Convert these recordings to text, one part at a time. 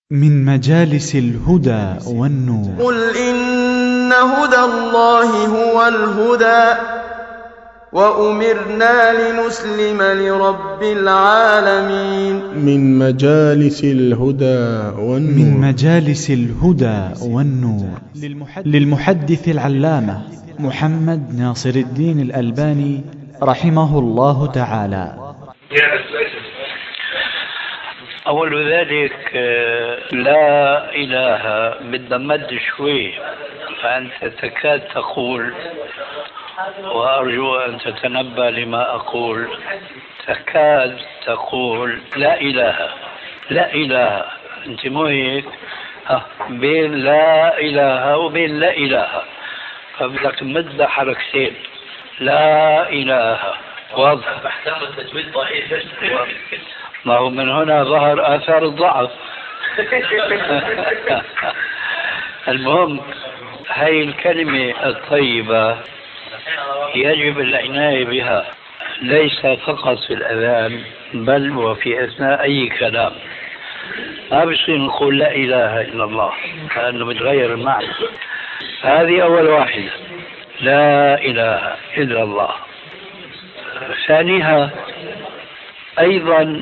من مجالس الهدى والنور. قل إن هدى الله هو الهدى وأمرنا لنسلم لرب العالمين. من مجالس الهدى والنور. من مجالس الهدى والنور للمحدث العلامة محمد ناصر الدين الألباني رحمه الله تعالى. أول ذلك لا إله بدنا مد شوي، فأنت تكاد تقول، وأرجو أن تتنبه لما أقول، تكاد تقول لا إله لا إله. أنت مو هيك؟ بين لا إله وبين لا إله، فبدك تمد حركتين. لا إله واضح. أحكام التجويد ضعيفة. ما هو من هنا ظهر آثار الضعف. المهم، هاي الكلمة الطيبة يجب العناية بها، ليس فقط في الأذان بل وفي أثناء أي كلام. ما بصير نقول لا إله إلا الله لأنه بتغير المعنى. هذه أول واحدة، لا إله إلا الله. ثانيها أيضا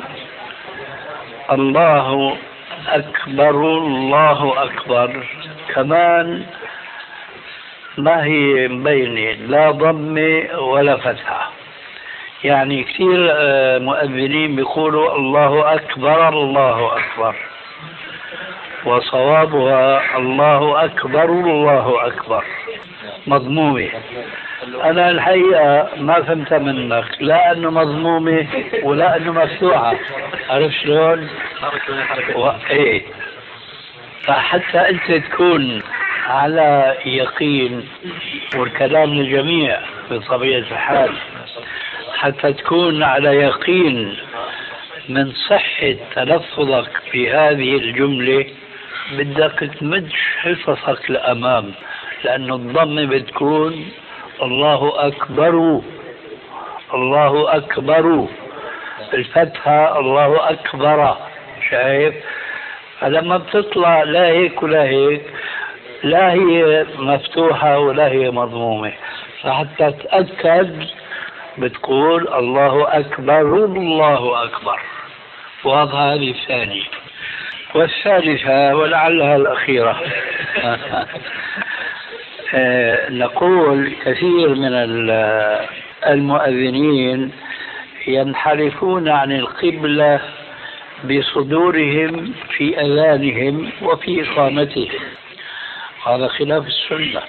الله أكبر الله أكبر، كمان ما هي مبينة، لا ضم ولا فتحة. يعني كثير مؤذنين بيقولوا الله أكبر الله أكبر، وصوابها الله أكبر الله أكبر مضمومة. أنا الحقيقة ما فهمت منك، لا أنه مضمومة ولا أنه مفتوحة. عرفت شلون؟ إيه، فحتى أنت تكون على يقين، والكلام للجميع بطبيعة الحال، حتى تكون على يقين من صحة تلفظك بهذه الجملة، بدك تمد حصصك لأمام، لأنه الضم بتكون الله أكبر الله أكبر، الفتحة الله أكبر. شايف؟ فلما بتطلع لا هيك ولا هيك، لا هي مفتوحة ولا هي مضمومة، فحتى تتأكد بتقول الله أكبر الله أكبر. واضح؟ هذه الثانية. والثالثة ولعلها الأخيرة نقول كثير من المؤذنين ينحرفون عن القبلة بصدورهم في أذانهم وفي إقامتهم، هذا خلاف السنة.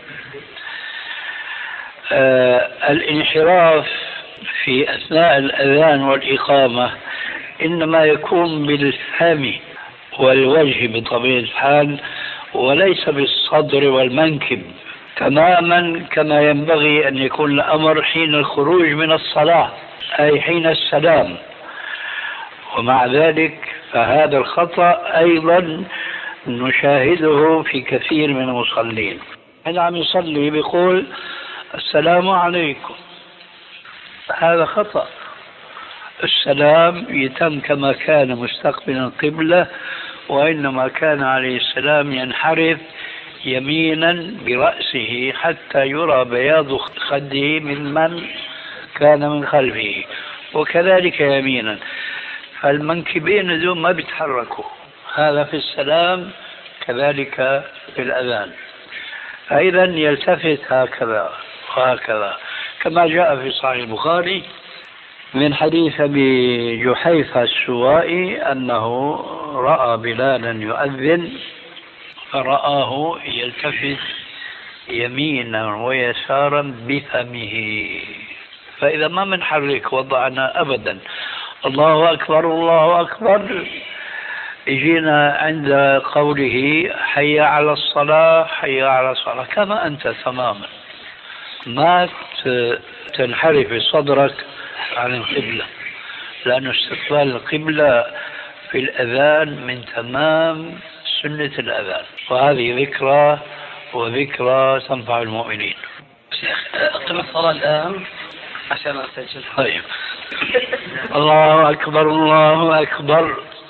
الانحراف في أثناء الأذان والإقامة إنما يكون بالفم والوجه بطبيعة الحال، وليس بالصدر والمنكب، تماما كما ينبغي أن يكون الأمر حين الخروج من الصلاة، أي حين السلام. ومع ذلك فهذا الخطأ أيضا نشاهده في كثير من المصلين. أنا عم يصلي بيقول السلام عليكم، هذا خطأ. السلام يتم كما كان مستقبلا القبلة، وإنما كان عليه السلام ينحرف يمينا برأسه حتى يرى بياض خده من كان من خلفه، وكذلك يمينا، فالمنكبين دول ما بيتحركوا. هذا في السلام، كذلك في الأذان. أيضا يلتفت هكذا وهكذا، كما جاء في صحيح البخاري من حديث أبي جحيفة السوائي أنه رأى بلالا يؤذن فرآه يلتفت يمينا ويسارا بفمه. فإذا ما منحرك وضعنا أبدا الله أكبر الله أكبر، جينا عند قوله حي على الصلاة حي على الصلاة كما أنت تماما، ما تنحرف صدرك عن القبلة، لأن استقبال القبلة في الأذان من تمام سنة الأذان، وهذه ذكرى وذكرى تنفع المؤمنين. أقم الصلاة الآن عشان أستجل. طيب. الله أكبر الله أكبر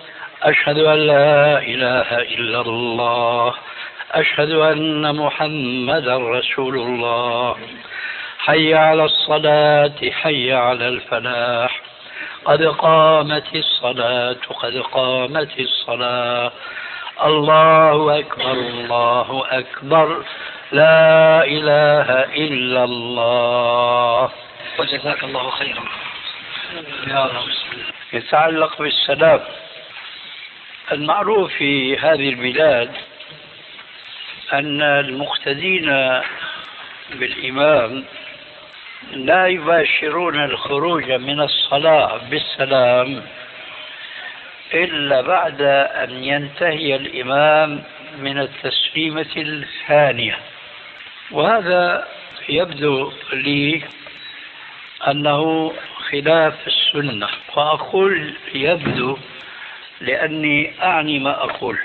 أشهد أن لا إله إلا الله، أشهد أن محمدا رسول الله، حي على الصلاة، حي على الفلاح، قد قامت الصلاة، قد قامت الصلاة، الله أكبر، الله أكبر، لا إله إلا الله. وجزاك الله خيرا يا رب. يتعلق بالسلام، المعروف في هذه البلاد أن المقتدين بالإمام لا يباشرون الخروج من الصلاة بالسلام إلا بعد أن ينتهي الإمام من التسليمة الثانية، وهذا يبدو لي أنه خلاف السنة، وأقول يبدو لأني أعني ما أقول،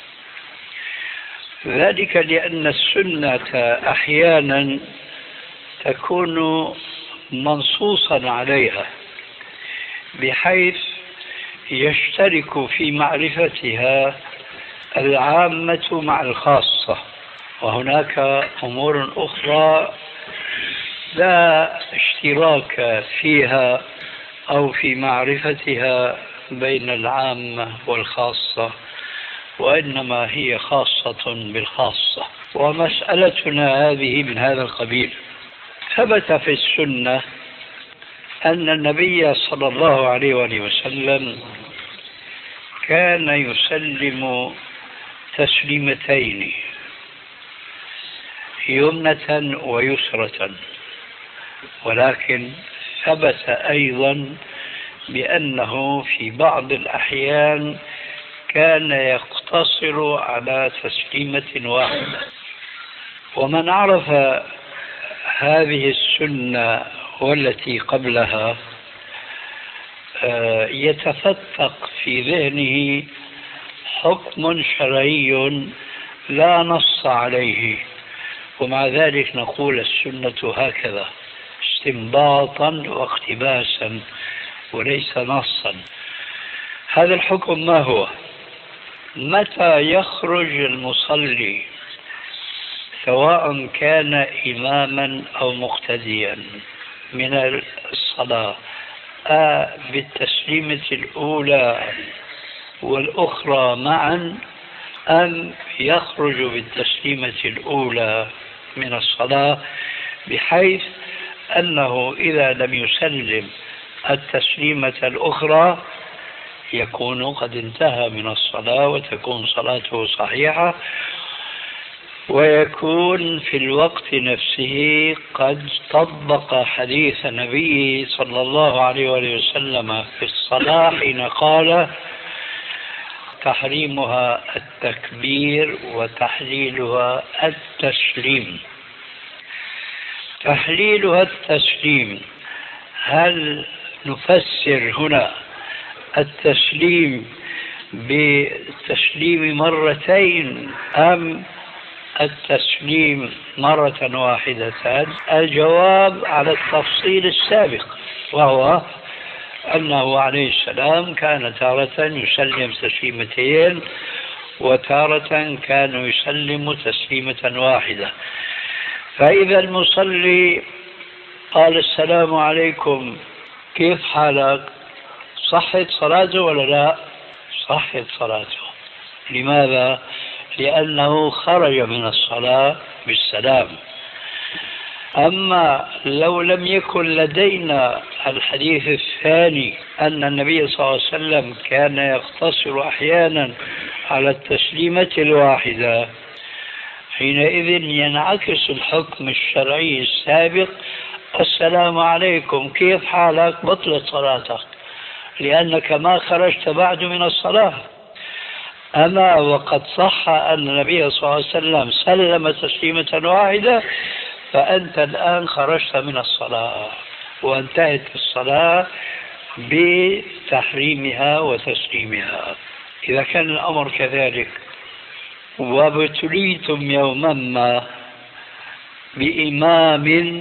ذلك لأن السنة أحيانا تكون منصوصا عليها بحيث يشترك في معرفتها العامة مع الخاصة، وهناك أمور أخرى لا اشتراك فيها أو في معرفتها بين العامة والخاصة، وإنما هي خاصة بالخاصة، ومسألتنا هذه من هذا القبيل. ثبت في السنة أن النبي صلى الله عليه وآله وسلم كان يسلم تسليمتين، يمنة ويسرة، ولكن ثبت أيضا بأنه في بعض الأحيان كان يقتصر على تسليمة واحدة. ومن عرف هذه السنة والتي قبلها يتفتق في ذهنه حكم شرعي لا نص عليه، ومع ذلك نقول السنة هكذا استنباطا واقتباسا وليس نصا. هذا الحكم ما هو؟ متى يخرج المصلي سواء كان إماما أو مقتديا من الصلاة بالتسليمة الأولى والأخرى معا، أم يخرج بالتسليمة الأولى من الصلاة بحيث أنه إذا لم يسلم التسليمة الأخرى يكون قد انتهى من الصلاة وتكون صلاته صحيحة، ويكون في الوقت نفسه قد طبق حديث النبي صلى الله عليه وآله وسلم في الصلاة حين قال تحريمها التكبير وتحليلها التسليم. تحليلها التسليم، هل نفسر هنا التسليم بالتسليم مرتين أم التسليم مرة واحدة؟ الجواب على التفصيل السابق، وهو أنه عليه السلام كان تارة يسلم تسليمتين وتارة كان يسلم تسليمة واحدة. فإذا المصلي قال السلام عليكم كيف حالك، صحت صلاته ولا لا؟ صحت صلاته. لماذا؟ لأنه خرج من الصلاة بالسلام. أما لو لم يكن لدينا الحديث الثاني أن النبي صلى الله عليه وسلم كان يقتصر أحيانا على التسليمة الواحدة، حينئذ ينعكس الحكم الشرعي السابق السلام عليكم كيف حالك، بطلت صلاتك لأنك ما خرجت بعد من الصلاة. أما وقد صح أن النبي صلى الله عليه وسلم سلم تسليمة واحدة، فأنت الآن خرجت من الصلاة وانتهت الصلاة بتحريمها وتسليمها. إذا كان الأمر كذلك وابتليتم يوما ما بإمام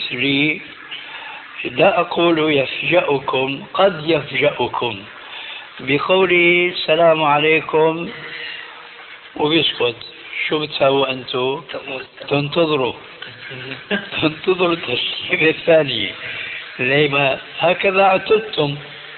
مثلي، لا أقول يفجأكم، قد يفجأكم، بقوله السلام عليكم وبيسكت. شو بتسووا أنتم؟ تنتظروا التسليم الثاني. لما هكذا اعتدتم.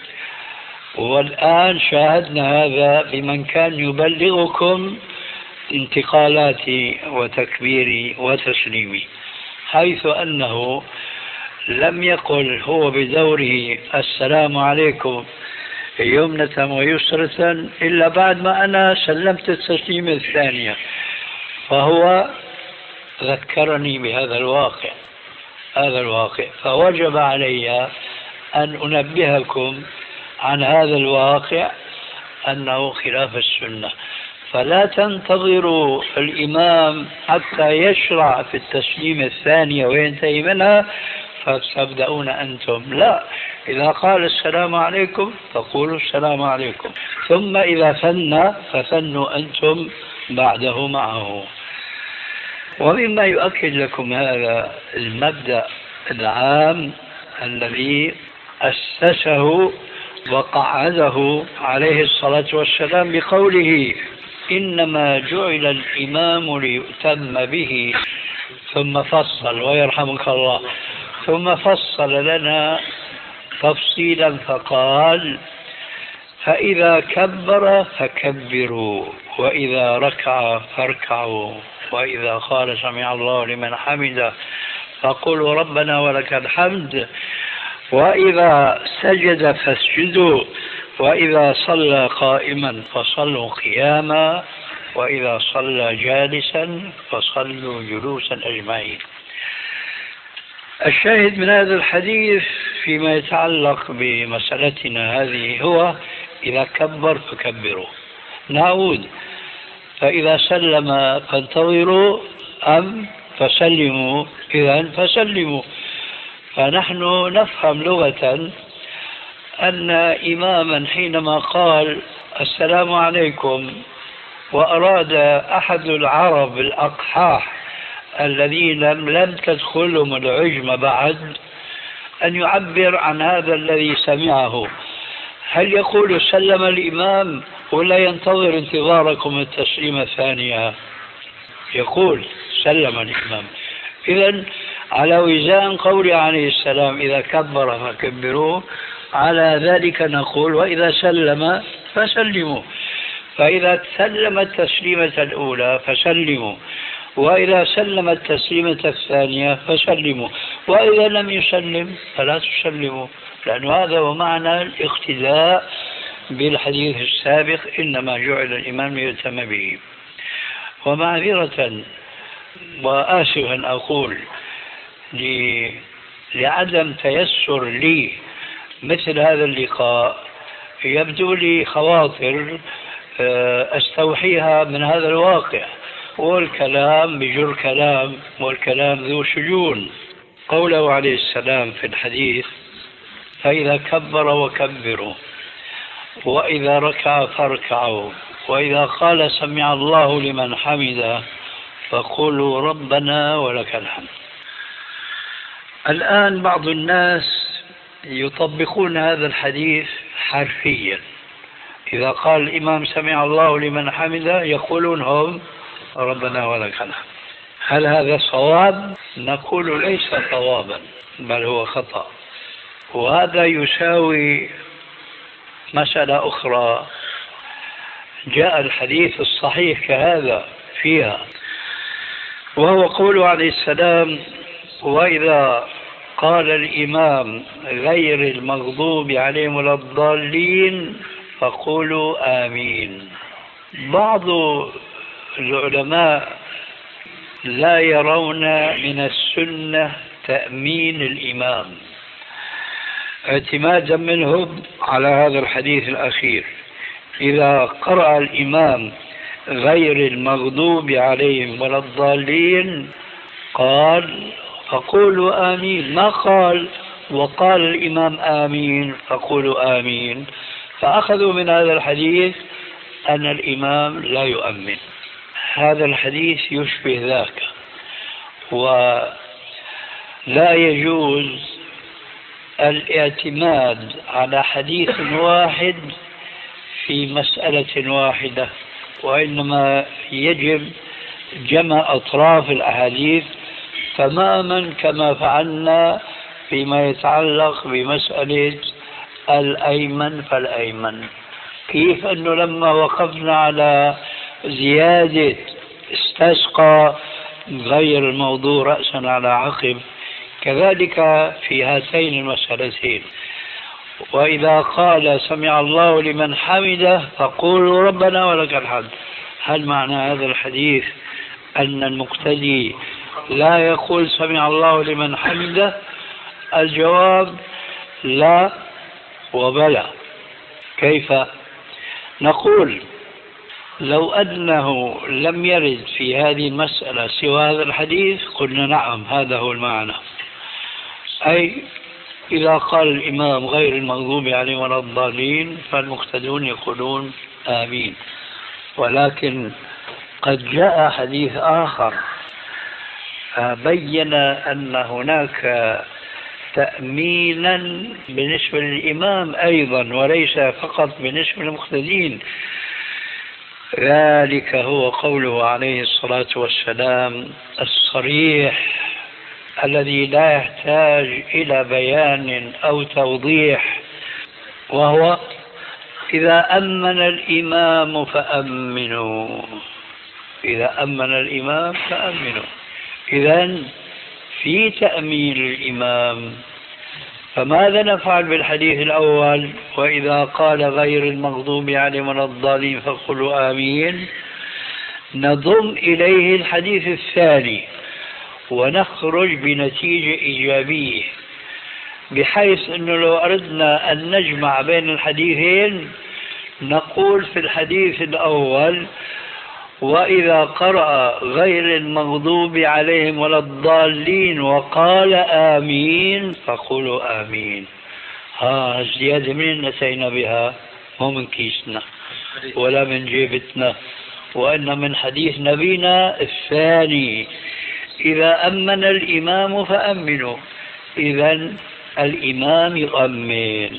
والآن شاهدنا هذا بمن كان يبلغكم انتقالاتي وتكبيري وتسليمي، حيث أنه لم يقل هو بدوره السلام عليكم يمنة ويسرة إلا بعد ما أنا سلمت التسليم الثانية. فهو ذكرني بهذا الواقع، فوجب علي أن أنبهكم عن هذا الواقع أنه خلاف السنة. فلا تنتظروا الإمام حتى يشرع في التسليم الثانية وينتهي منها فتبدأون أنتم. لا، إذا قال السلام عليكم فقولوا السلام عليكم، ثم إذا ثنى فثنوا أنتم بعده معه. ومما يؤكد لكم هذا المبدأ العام الذي أسسه وقعده عليه الصلاة والسلام بقوله إنما جعل الإمام ليؤتم به، ثم فصل ويرحمك الله، ثم فصل لنا تفصيلا فقال فإذا كبر فكبروا، وإذا ركع فاركعوا، وإذا قال سمع الله لمن حمده فقولوا ربنا ولك الحمد، وإذا سجد فاسجدوا، وإذا صلى قائما فصلوا قياما، وإذا صلى جالسا فصلوا جلوسا أجمعين. الشاهد من هذا الحديث فيما يتعلق بمسألتنا هذه هو إذا كبر فكبروا. نعود، فإذا سلم فانتظروا أم فسلموا، إذن فسلموا. فنحن نفهم لغة أن إماما حينما قال السلام عليكم وأراد أحد العرب الأقحاح الذين لم تدخلهم العجم بعد أن يعبر عن هذا الذي سمعه، هل يقول سلم الإمام ولا ينتظر انتظاركم التسليم الثانية؟ يقول سلم الإمام. إذن على وزان قول عليه السلام إذا كبر فكبروه، على ذلك نقول وإذا سلم فسلموا. فإذا سلم التسليمة الأولى فسلموا، وإذا سلم التسليمة الثانية فسلموا، وإذا لم يسلم فلا تسلموا، لأن هذا هو معنى الاقتداء بالحديث السابق إنما جعل الإمام ليؤتم به. ومعذرة وآسفا أقول لعدم تيسر لي مثل هذا اللقاء، يبدو لي خواطر أستوحيها من هذا الواقع، والكلام بجر كلام، والكلام ذو شجون. قوله عليه السلام في الحديث فإذا كبر وكبروا، وإذا ركع فاركعوا، وإذا قال سمع الله لمن حمده فقولوا ربنا ولك الحمد. الآن بعض الناس يطبقون هذا الحديث حرفيا، إذا قال الإمام سمع الله لمن حمده يقولون هم ربنا ولك الحمد. هل هذا صواب؟ نقول ليس صوابا، بل هو خطأ. وهذا يساوي مسألة أخرى جاء الحديث الصحيح كهذا فيها، وهو قوله عليه السلام وإذا قال الإمام غير المغضوب عليهم ولا الضالين فقولوا آمين. بعض العلماء لا يرون من السنة تأمين الإمام، اعتمادا منهم على هذا الحديث الأخير. إذا قرأ الإمام غير المغضوب عليهم ولا الضالين قال فقولوا آمين، ما قال وقال الإمام آمين فقولوا آمين. فأخذوا من هذا الحديث أن الإمام لا يؤمن. هذا الحديث يشبه ذاك، ولا يجوز الاعتماد على حديث واحد في مسألة واحدة، وإنما يجب جمع أطراف الأحاديث تماما كما فعلنا فيما يتعلق بمسألة الأيمن فالأيمن. كيف أنه لما وقفنا على زيادة استسقى غير الموضوع رأسا على عقب، كذلك في هاتين المسألتين. وإذا قال سمع الله لمن حمده فقولوا ربنا ولك الحمد، هل معنى هذا الحديث أن المقتدي لا يقول سمع الله لمن حمده؟ الجواب لا وبلى. كيف؟ نقول لو أنه لم يرد في هذه المسألة سوى هذا الحديث قلنا نعم هذا هو المعنى، أي إذا قال الإمام غير المغضوب عليهم ولا الضالين فالمقتدون يقولون آمين. ولكن قد جاء حديث آخر بين أن هناك تأمينا بالنسبة للإمام أيضا وليس فقط بالنسبة للمقتدين. ذلك هو قوله عليه الصلاة والسلام الصريح الذي لا يحتاج إلى بيان أو توضيح، وهو إذا أمن الإمام فأمنوا. إذا أمن الإمام فأمنوا. إذن في تأمين الإمام. فماذا نفعل بالحديث الأول وإذا قال غير المغضوب عليهم ولا الضالين فقولوا آمين؟ نضم إليه الحديث الثاني ونخرج بنتيجة إيجابية، بحيث أنه لو أردنا أن نجمع بين الحديثين نقول في الحديث الأول وإذا قرأ غير المغضوب عليهم ولا الضالين وقال آمين فقولوا آمين. الزيادة من نسينا بها، مو من كيسنا ولا من جيبتنا، وإن من حديث نبينا الثاني إذا أمن الإمام فأمنوا. إذن الإمام يؤمن.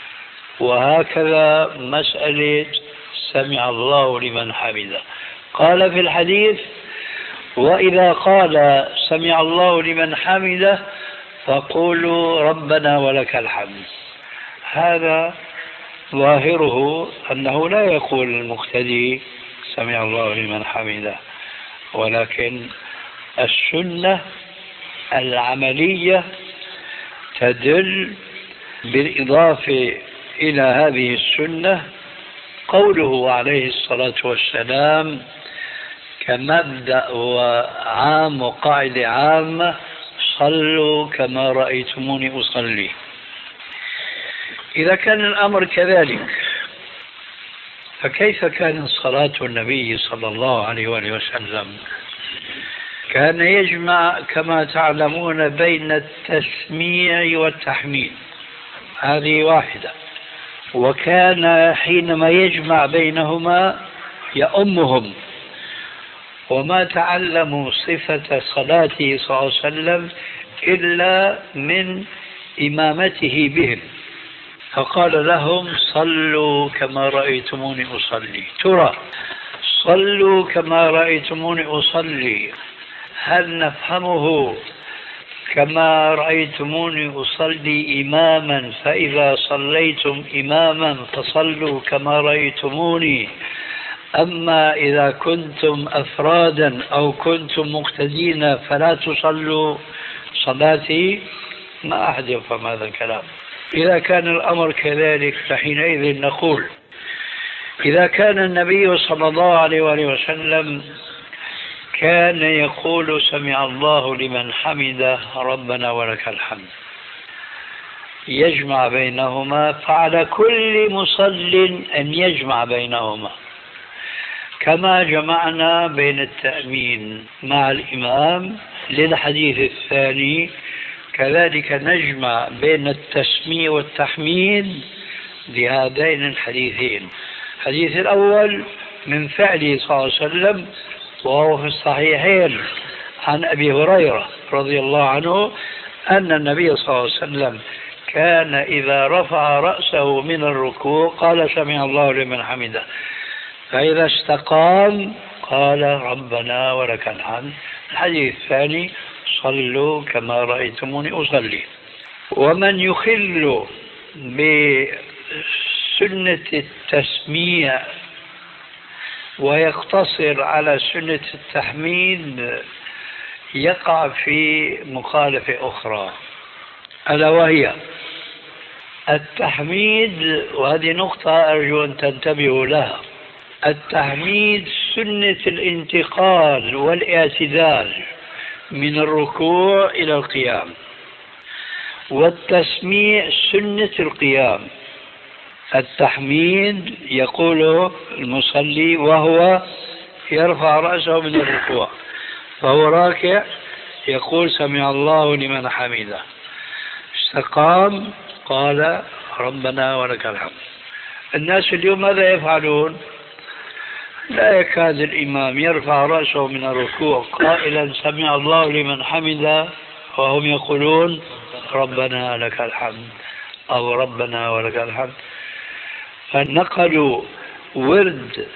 وهكذا مسألة سمع الله لمن حمده، قال في الحديث وإذا قال سمع الله لمن حمده فقولوا ربنا ولك الحمد. هذا ظاهره أنه لا يقول المقتدي سمع الله لمن حمده، ولكن السنة العملية تدل بالإضافة إلى هذه السنة قوله عليه الصلاة والسلام كمبدأ وعام وقاعدة عامة صلوا كما رأيتموني أصلي. إذا كان الأمر كذلك فكيف كانت صلاة النبي صلى الله عليه وسلم؟ كان يجمع كما تعلمون بين التسميع والتحميد، هذه واحدة. وكان حينما يجمع بينهما يؤمهم، وما تعلموا صفة صلاته صلى الله عليه وسلم إلا من إمامته بهم، فقال لهم صلوا كما رأيتموني أصلي. ترى صلوا كما رأيتموني أصلي هل نفهمه كما رأيتموني أصلي إماما فإذا صليتم إماما فصلوا كما رأيتموني، أما إذا كنتم أفرادا أو كنتم مقتدين فلا تصلوا صلاتي؟ ما أحد يفهم هذا الكلام. إذا كان الأمر كذلك فحينئذ نقول إذا كان النبي صلى الله عليه وسلم كان يقول سمع الله لمن حمده ربنا ولك الحمد يجمع بينهما، فعلى كل مصل أن يجمع بينهما، كما جمعنا بين التأمين مع الإمام للحديث الثاني كذلك نجمع بين التسميع والتحميد لهذين الحديثين. الحديث الأول من فعله صلى الله عليه وسلم وهو في الصحيحين عن أبي هريرة رضي الله عنه أن النبي صلى الله عليه وسلم كان إذا رفع رأسه من الركوع قال سمع الله لمن حمده، فإذا استقام قال ربنا ولك الحمد. الحديث الثاني صلوا كما رأيتموني أصلي. ومن يخل بسنة التسميع ويقتصر على سنة التحميد يقع في مخالفة أخرى، ألا وهي التحميد. وهذه نقطة أرجو أن تنتبهوا لها. التحميد سنة الانتقال والاعتدال من الركوع إلى القيام، والتسميع سنة القيام. التحميد يقوله المصلي وهو يرفع رأسه من الركوع، فهو راكع يقول سمع الله لمن حمده، استقام قال ربنا ولك الحمد. الناس اليوم ماذا يفعلون؟ لا يكاد الإمام يرفع رأسه من الركوع قائلا سمع الله لمن حمده وهم يقولون ربنا لك الحمد أو ربنا ولك الحمد. فنقلوا ورد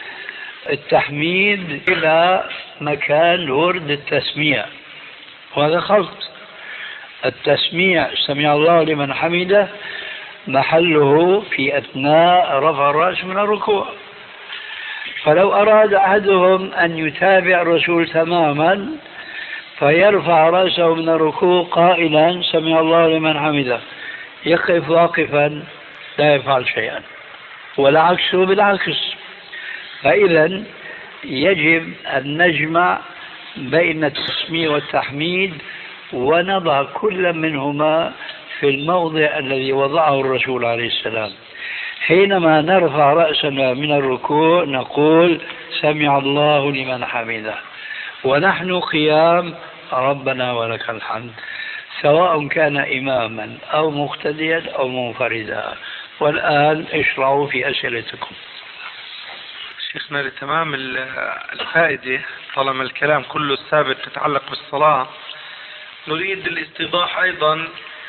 التحميد إلى مكان ورد التسميع، وهذا خلط. التسميع سمع الله لمن حمده محله في أثناء رفع الرأس من الركوع. فلو أراد أحدهم أن يتابع الرسول تماما فيرفع رأسه من الركوع قائلا سمع الله لمن حمده، يقف واقفا لا يفعل شيئا، والعكس بالعكس. فإذا يجب أن نجمع بين التسميع والتحميد ونضع كل منهما في الموضع الذي وضعه الرسول عليه السلام. حينما نرفع رأسنا من الركوع نقول سمع الله لمن حمده، ونحن قيام ربنا ولك الحمد، سواء كان إماما أو مقتديا أو منفردا. والآن اشرعوا في أسئلتكم. شيخنا لتمام الفائدة، طالما الكلام كله السابق يتعلق بالصلاة، نريد الاستيضاح أيضا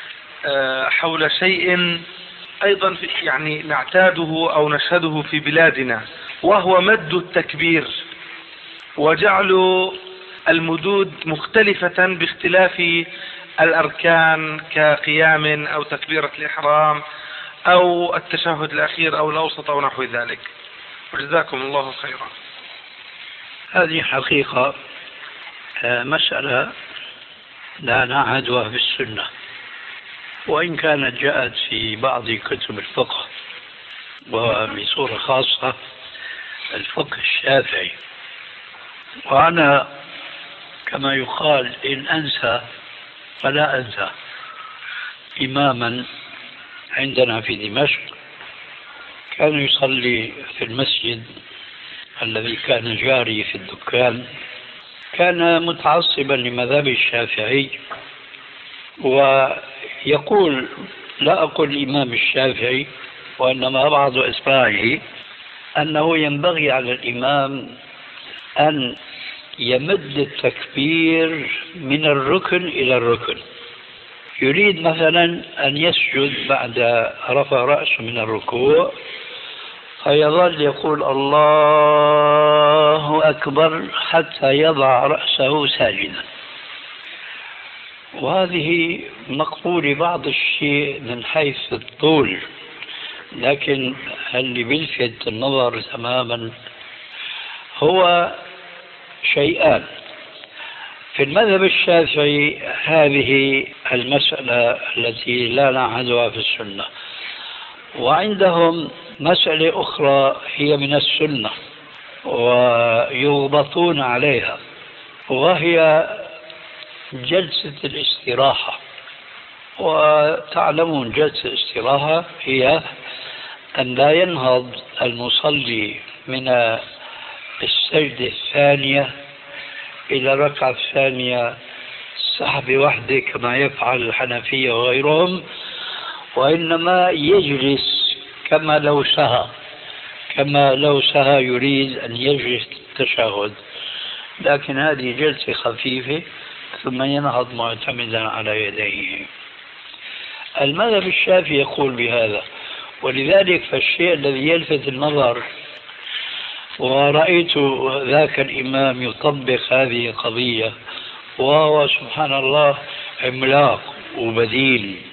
حول شيء أيضا يعني نعتاده أو نشهده في بلادنا، وهو مد التكبير وجعل المدود مختلفة باختلاف الأركان كقيام أو تكبيرة الإحرام أو التشهد الأخير أو الأوسط أو نحو ذلك، وجزاكم الله خيرا. هذه حقيقة مسألة لا نعهدها في السنة، وإن كانت جاءت في بعض كتب الفقه وبصورة خاصة الفقه الشافعي. وأنا كما يقال إن أنسى فلا أنسى إماما عندنا في دمشق كان يصلي في المسجد الذي كان جاري في الدكان، كان متعصبا لمذهب الشافعي، ويقول لا أقول الإمام الشافعي وإنما بعض أتباعه أنه ينبغي على الإمام أن يمد التكبير من الركن إلى الركن. يريد مثلا أن يسجد بعد رفع رأسه من الركوع فيظل يقول الله أكبر حتى يضع رأسه ساجدا، وهذه مقبول بعض الشيء من حيث الطول، لكن اللي بيلفت النظر تماما هو شيئان. في المذهب الشافعي هذه المسألة التي لا نعهدها في السنة، وعندهم مسألة أخرى هي من السنة ويغبطون عليها، وهي جلسة الاستراحة. وتعلمون جلسة الاستراحة هي أن لا ينهض المصلي من السجدة الثانية إلى الركعة الثانية سحب وحده كما يفعل الحنفية وغيرهم، وإنما يجلس كما لو سهى يريد أن يجلس التشهد، لكن هذه جلسة خفيفة ثم ينهض معتمدا على يديه. المذهب الشافعي يقول بهذا، ولذلك فالشيء الذي يلفت النظر، ورأيت ذاك الإمام يطبق هذه القضية وهو سبحان الله عملاق وبديل،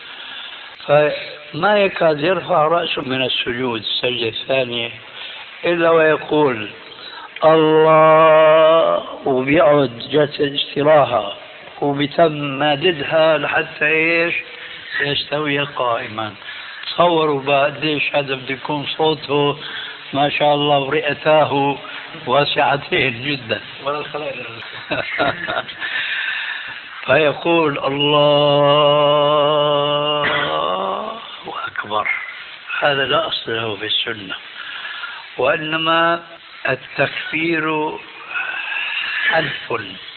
فما يكاد يرفع رأسه من السجود السجدة الثانية إلا ويقول الله، وبيقعد جلسة استراحة وبيتم ماددها لحتى ايش يستوي قائما. تصوروا بقى قديش هذا بده يكون صوته ما شاء الله ورئتاه واسعتين جدا. فيقول الله أكبر. هذا لا أصل له في السنة، وإنما التكبير حلف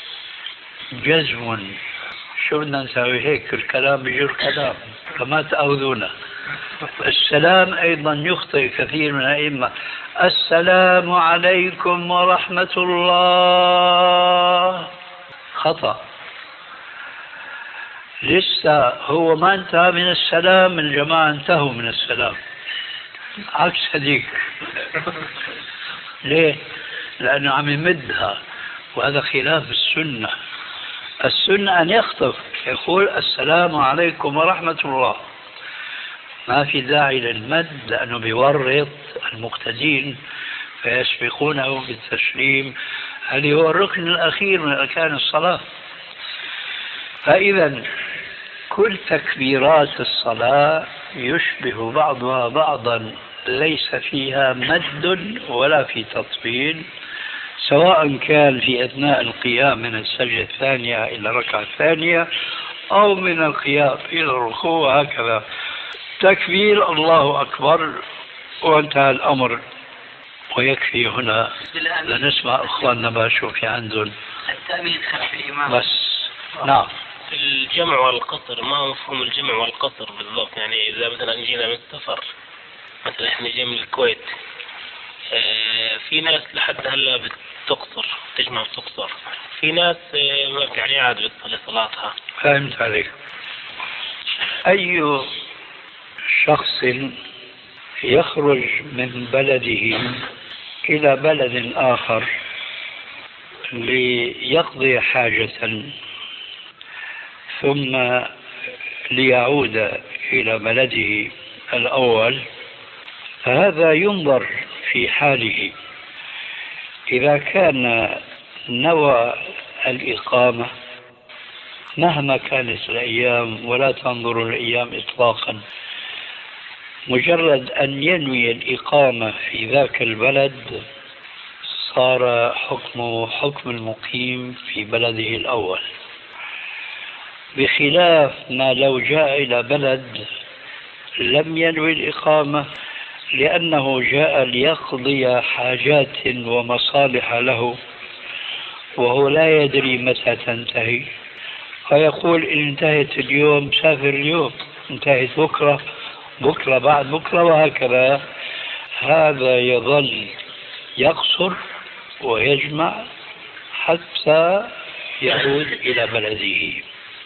جزم. شو بدنا نسوي هيك؟ الكلام بيجر كلام، فما تأخذونا. السلام أيضا يخطئ كثير من الأئمة، السلام عليكم ورحمة الله، خطأ. لسه هو ما انتهى من السلام، الجماعة انتهوا من السلام، عكس هذيك. ليه؟ لأنه عم يمدها، وهذا خلاف السنة. السنة أن يخطف يقول السلام عليكم ورحمة الله، ما في داعي للمد لأنه بيورط المقتدين فيسبقونه بالتسليم، هذا هو الركن الأخير من أركان الصلاة. فإذا كل تكبيرات الصلاة يشبه بعضها بعضا، ليس فيها مد ولا في تطويل، سواء كان في أثناء القيام من السجدة الثانية إلى الركعة الثانية أو من القيام إلى الركوع، هكذا تكبير الله أكبر وانتهى الأمر. ويكفي هنا لنسمع أخواننا باشو في عندهم التأمين خلف الإمام بس. نعم. الجمع والقصر، ما مفهوم الجمع والقصر بالضبط؟ يعني إذا مثلا جينا من السفر، مثلا إحنا جاي من الكويت، في ناس لحد هلا بتقصر، تجمع وتقصر، في ناس ما يعني عاد بتصلي صلاتها. فهمت عليك. أي شخص يخرج من بلده إلى بلد آخر ليقضي حاجة ثم ليعود إلى بلده الأول، فهذا ينظر في حاله. إذا كان نوى الإقامة مهما كانت الأيام، ولا تنظر الأيام إطلاقا، مجرد أن ينوي الإقامة في ذاك البلد صار حكمه حكم المقيم في بلده الأول، بخلاف ما لو جاء إلى بلد لم ينوي الإقامة لأنه جاء ليقضي حاجات ومصالح له، وهو لا يدري متى تنتهي، فيقول إن انتهت اليوم سافر اليوم، انتهت بكرة، بكرة بعد بكرة، وهكذا. هذا يظل يقصر ويجمع حتى يعود إلى بلده.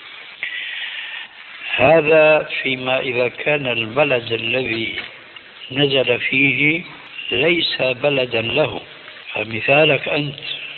هذا فيما إذا كان البلد الذي نزل فيه ليس بلدا له. فمثالك أنت،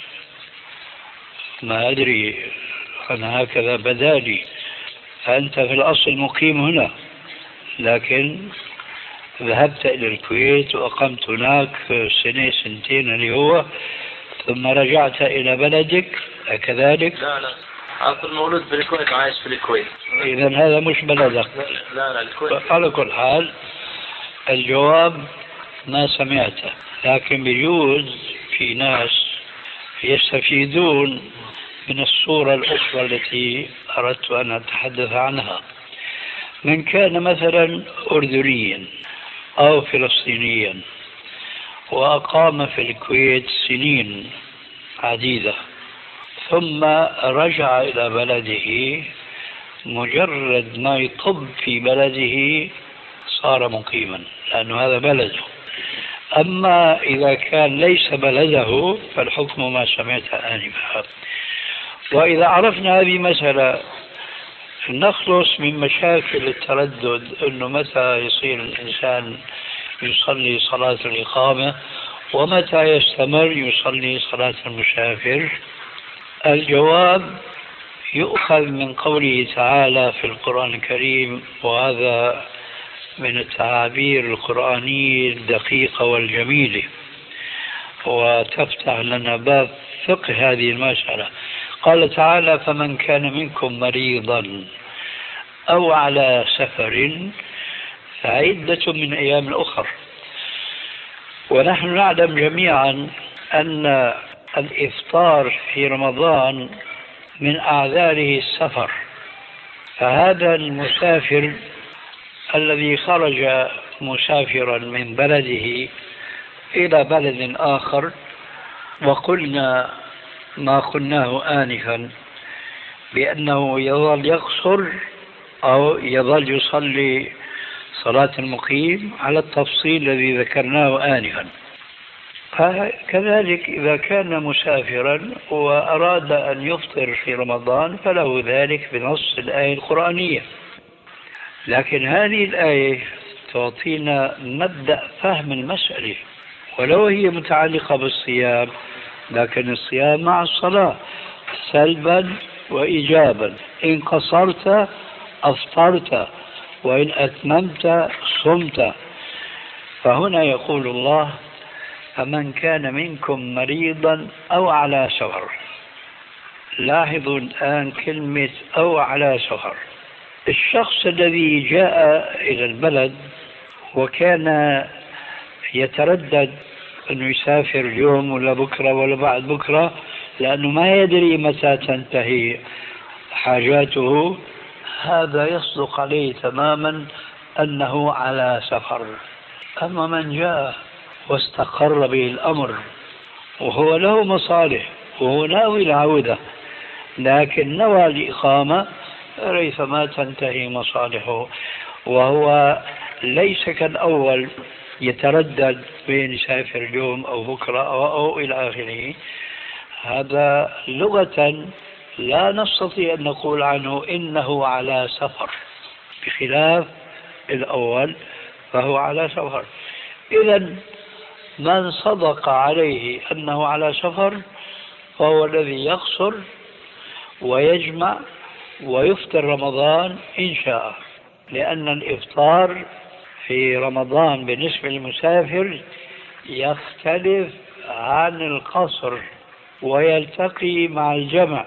ما أدري أنا هكذا بدالي، أنت في الأصل مقيم هنا، لكن ذهبت إلى الكويت وأقمت هناك سنة سنتين اللي هو، ثم رجعت إلى بلدك كذلك. لا أصل مولود بالكويت وعايش في الكويت. إذا هذا مش بلدك. لا الكويت. على كل حال الجواب ما سمعته، لكن بيجوز في ناس يستفيدون من الصورة الأخرى التي أردت أن أتحدث عنها. من كان مثلا أردنيا أو فلسطينيا وأقام في الكويت سنين عديدة ثم رجع إلى بلده، مجرد ما يطب في بلده صار مقيما، لأنه هذا بلده. أما إذا كان ليس بلده فالحكم ما سمعت آنفا. وإذا عرفنا هذه مسألة، نخلص من مشاكل التردد، أنه متى يصير الإنسان يصلي صلاة الإقامة ومتى يستمر يصلي صلاة المسافر. الجواب يؤخذ من قوله تعالى في القرآن الكريم، وهذا من التعابير القرآنية الدقيقة والجميلة، وتفتح لنا باب فقه هذه المسألة. قال تعالى: فمن كان منكم مريضا أو على سفر فعدة من أيام أخر. ونحن نعلم جميعا أن الإفطار في رمضان من أعذاره السفر، فهذا المسافر الذي خرج مسافرا من بلده إلى بلد آخر، وقلنا ما قلناه آنفا بأنه يظل يقصر أو يظل يصلي صلاة المقيم على التفصيل الذي ذكرناه آنفا. كذلك إذا كان مسافرا وأراد أن يفطر في رمضان فله ذلك بنص الآية القرآنية. لكن هذه الآية تعطينا مبدأ فهم المسألة، ولو هي متعلقة بالصيام، لكن الصيام مع الصلاة سلبا وإيجابا. إن قصرت أفطرت، وإن أتممت صمت. فهنا يقول الله: فمن كان منكم مريضا أو على سفر. لاحظوا الآن كلمة أو على سفر. الشخص الذي جاء إلى البلد وكان يتردد أنه يسافر اليوم ولا بكرة ولا بعد بكرة، لأنه ما يدري متى تنتهي حاجاته، هذا يصدق عليه تماما أنه على سفر. أما من جاء واستقر به الأمر وهو له مصالح وهو ناوي العودة، لكن نوى الإقامة، ريثما تنتهي مصالحه، وهو ليس كالأول يتردد بين يسافر اليوم أو بكرة أو إلى آخره. هذا لغة لا نستطيع أن نقول عنه إنه على سفر، بخلاف الأول فهو على سفر. إذن من صدق عليه أنه على سفر فهو الذي يقصر ويجمع ويفطر رمضان إن شاء، لأن الإفطار في رمضان بالنسبة للمسافر يختلف عن القصر ويلتقي مع الجمع.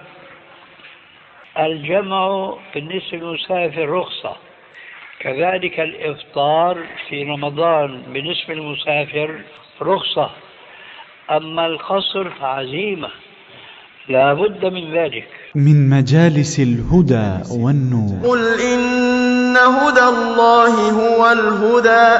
الجمع بالنسبة للمسافر رخصة، كذلك الإفطار في رمضان بالنسبة للمسافر رخصة، أما القصر فعزيمة لا بد من ذلك. من مجالس الهدى والنور. قل إن هدى الله هو الهدى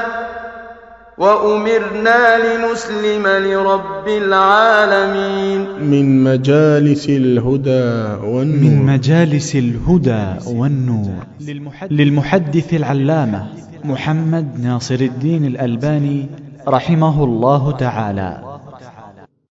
وأمرنا لنسلم لرب العالمين. من مجالس الهدى والنور. من مجالس الهدى والنور للمحدث العلامة محمد ناصر الدين الألباني رحمه الله تعالى.